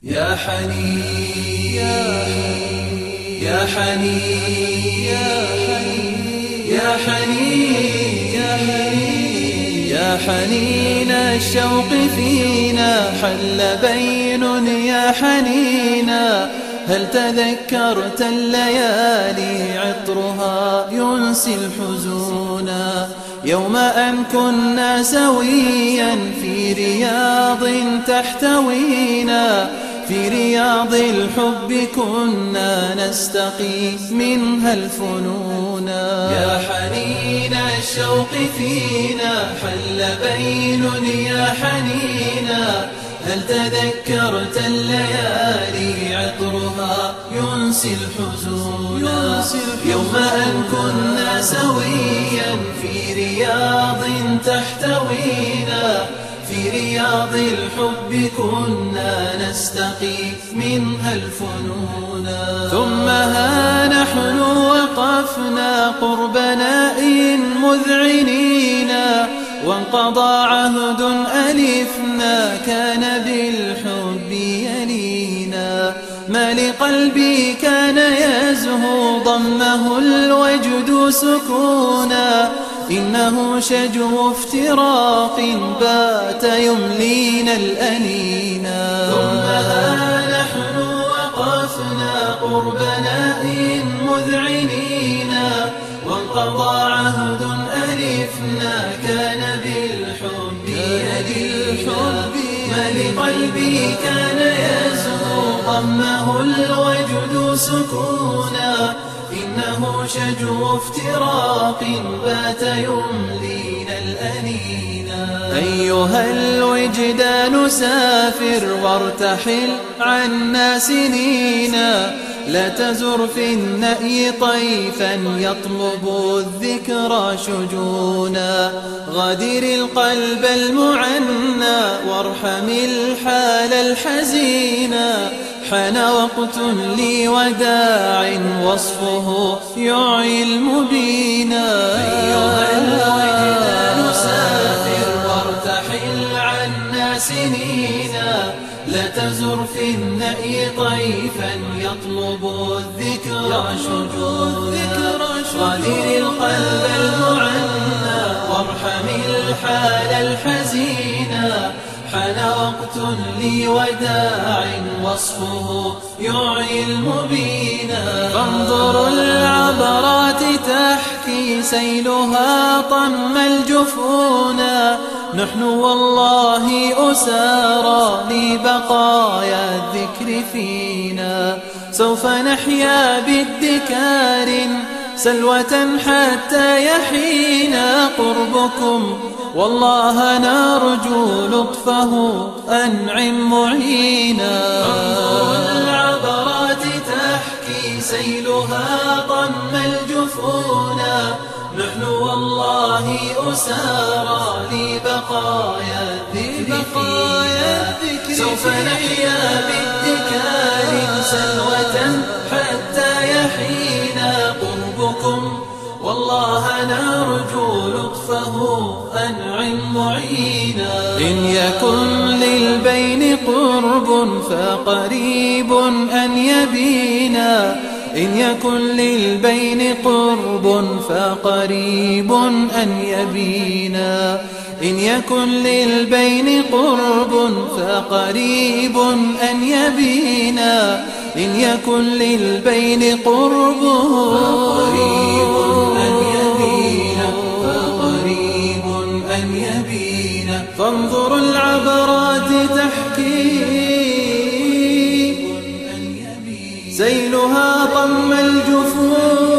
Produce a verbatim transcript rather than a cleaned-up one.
يا حنين يا حنين يا حنين يا حنين الشوق فينا حل بين يا حنينا. هل تذكرت الليالي عطرها ينسي الحزونا؟ يوم أن كنا سويا في رياض تحتوينا، في رياض الحب كنا نستقي منها الفنونا. يا حنين الشوق فينا حل بين يا حنينا. هل تذكرت الليالي عطرها ينسي الحزونا؟ يوم أن كنا سويا في رياض تحتوينا، في رياض الحب كنا نستقي منها الفنونا. ثم ها نحن وقفنا قرب ناء مذعنينا، وانقضى عهد ألفنا كان بالحب يلينا. ما لقلبي كان يزهو ضمه الوجد سكونا، إنه شجو افتراق بات يملينا الأنينا. ثم ها نحن وقفنا قرب ناء مذعنينا، وانقضى عهد ألفنا كان بالحب يلينا. ما لقلبي كان يزهو ضمه الوجد سكونا، إنه شجو افتراق بات يملينا الأنينا. أيها الوجدان سافر وارتحل عنا سنينا، لا تزر في النأي طيفا يطلب الذكرى شجونا. غادر القلب المعنى وارحم الحال الحزينا، حان وقت لي وداع وصفه يعي المبينا. أيها الوجدان سافر وارتحل عنا سنينا، لا تزر في النأي طيفا يطلب الذكرى شجونا. غادر القلب المعنى وارحم الحال الحزينا، حان وقت لي وداع وصفه يعي المبينا. فانظروا العبرات تحكي سيلها طم الجفونا، نحن والله أسارى لبقايا الذكر فينا. سوف نحيا بادكار سلوة حتى يحين قربكم، والله نرجو لطفه أنعم معينا. انظروا العبرات تحكي سيلها طم الجفونا، نحن والله أسارى لبقايا الذكر فينا. سوف نحيا بادكار سلوة حتى يحين قربكم، والله نرجو لطفه أنعم معينا. إن يكن للبين قرب فقريب أن يبينا، إن يكن للبين قرب فقريب أن يبينا. إن يكن للبين قرب فقريب أن يبينا. إن يكن للبين قرب فقريب أن يبينا، فقريب أن يبينا. فانظروا العبرات تحكي سيلها طم الجفون،